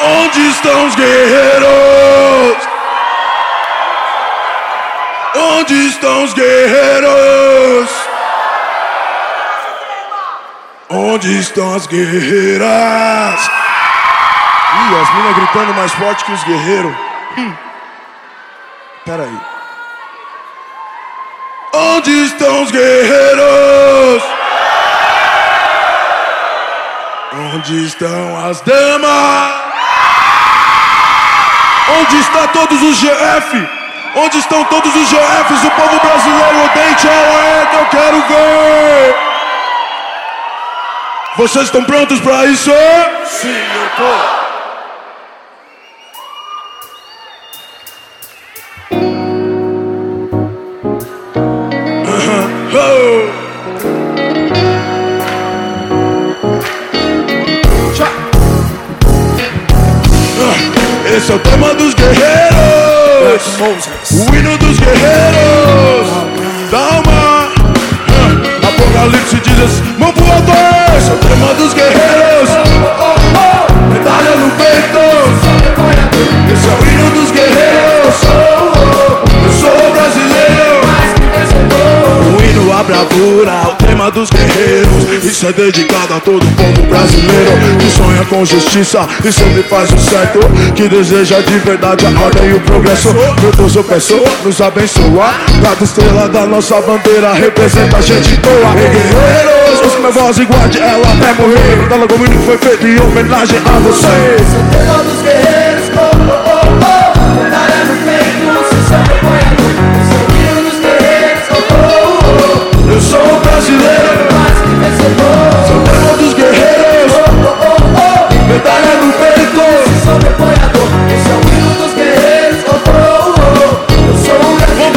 Onde estão os guerreiros? Onde estão os guerreiros? Onde estão as guerreiras? Ih, as minas gritando mais forte que os guerreiros. Pera aí. Onde estão os guerreiros? Onde estão as damas? Onde estão todos os GF? Onde estão todos os GFs? O povo brasileiro odeia tchau, que eu quero ver. Vocês estão prontos pra isso? Sim, eu tô. Esse é o tema dos guerreiros, o hino dos guerreiros. Calma, Apocalipse diz assim, mão pro alto. Esse é o tema dos guerreiros, medalha no peito. Esse é o hino dos guerreiros. Eu sou brasileiro. O hino a bravura, o tema dos guerreiros. Isso é dedicado a todo o povo brasileiro que sonha com justiça e sempre faz o certo, que deseja de verdade a ordem e o progresso. Meu Deus, eu peço, nos abençoa. Cada estrela da nossa bandeira representa a gente boa. Ei, guerreiros, ouça minha voz e guarde ela até morrer. Da logo o hino foi feito em homenagem a vocês. Esse é o tema dos guerreiros, medalha no peito, se sempre apoiador. Esse é o hino dos guerreiros, eu sou brasileiro, mais que vencedor. esse é o tema dos guerreiros, medalha no peito, Se sempre apoiador. Esse é o hino dos guerreiros, eu sou um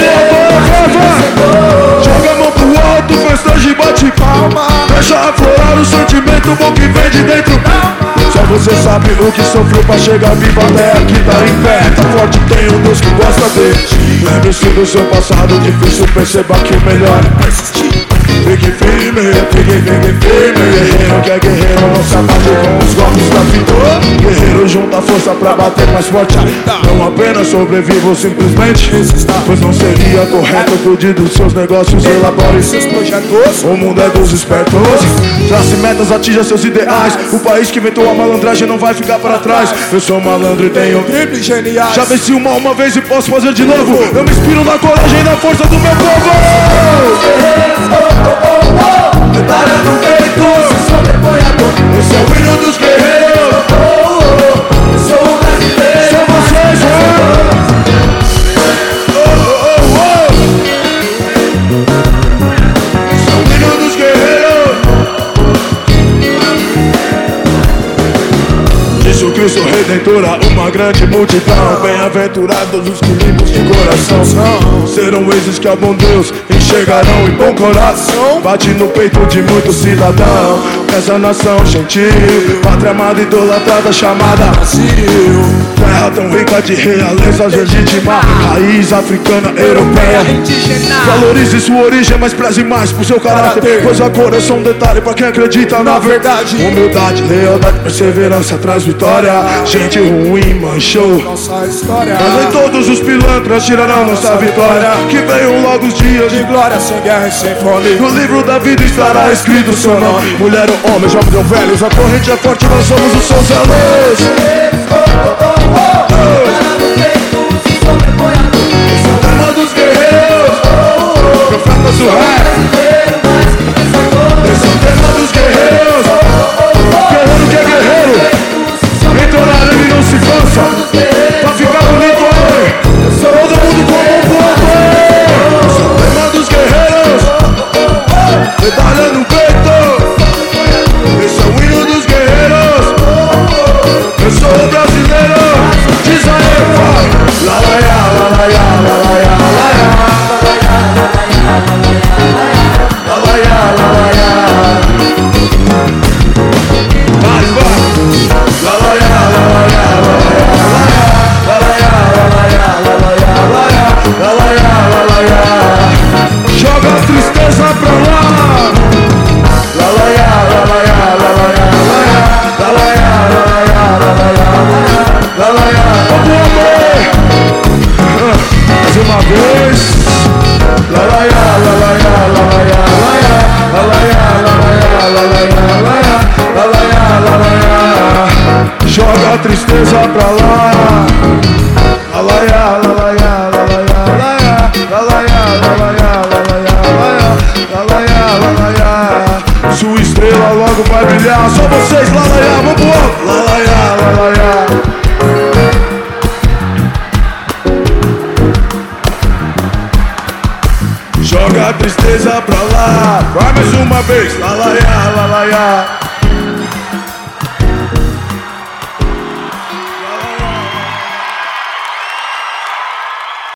vencedor. joga a mão pro alto, festeja e bate palma. Deixa aflorar o sentimento bom que vem de dentro. Só você sabe o que sofreu pra chegar vivo até aqui, tá em pé. Tá forte, tem um Deus que gosta dele. Lembre-se do seu passado difícil, perceba que o melhor é persistir. Fique firme, fique firme. Guerreiro que é guerreiro, não se abate com os golpes da vida. Guerreiro junta força pra bater mais forte. Não apenas sobrevivo, simplesmente resista. Pois não seria correto cuidar dos seus negócios, elabore seus projetos. O mundo é dos espertos. Trace metas, atinja seus ideais. O país que inventou a malandragem não vai ficar para trás. Eu sou malandro e tenho dribles geniais. Já venci uma vez e posso fazer de novo. Eu me inspiro na coragem e na força do meu povo. Medalha no peito, se sempre apoiador. Esse é o hino dos guerreiros. Eu sou um brasileiro. São vocês, esse é o hino dos guerreiros. Jesus Cristo Redentora, uma grande multidão. Bem-aventurados os que limpos de coração serão esses que a bom Deus enxergarão. E bom coração bate no peito de muito cidadão. Essa nação gentil, pátria amada, idolatrada, chamada Brasil. Terra tão rica de realezas legítima, raiz africana, europeia. Valorize sua origem, mas preze mais por seu caráter, pois a cor é só um detalhe pra quem acredita na verdade. Humildade, lealdade, perseverança traz vitória. Gente ruim manchou Nossa história. mas nem todos os pilantras tirarão nossa vitória. Que venham logo os dias de glória, sem guerra e sem fome. No livro da vida estará escrito o seu nome. Mulher ou homem, jovens ou velhos, a corrente é forte, nós somos os seus zelos. Esse é o tema dos guerreiros, profetas do rap. Esse é o tema dos guerreiros. Guerreiro que é guerreiro, então na leve não se cansa. Pra ficar bonito aí, todo mundo como um povo. Esse é o tema dos guerreiros, medalha no peito. Esse é o hino dos guerreiros. Eu sou tristeza pra lá. Lalaiá, lalaiá, lalaiá, lalaiá, lalaiá, lalaiá, lalaiá, lalaiá, lalaiá. Sua estrela logo vai brilhar. Só vocês, lalaiá, vamos pro outro. Lalaiá, lalaiá. Joga a tristeza pra lá. Vai mais uma vez. Lalaiá, lalaiá.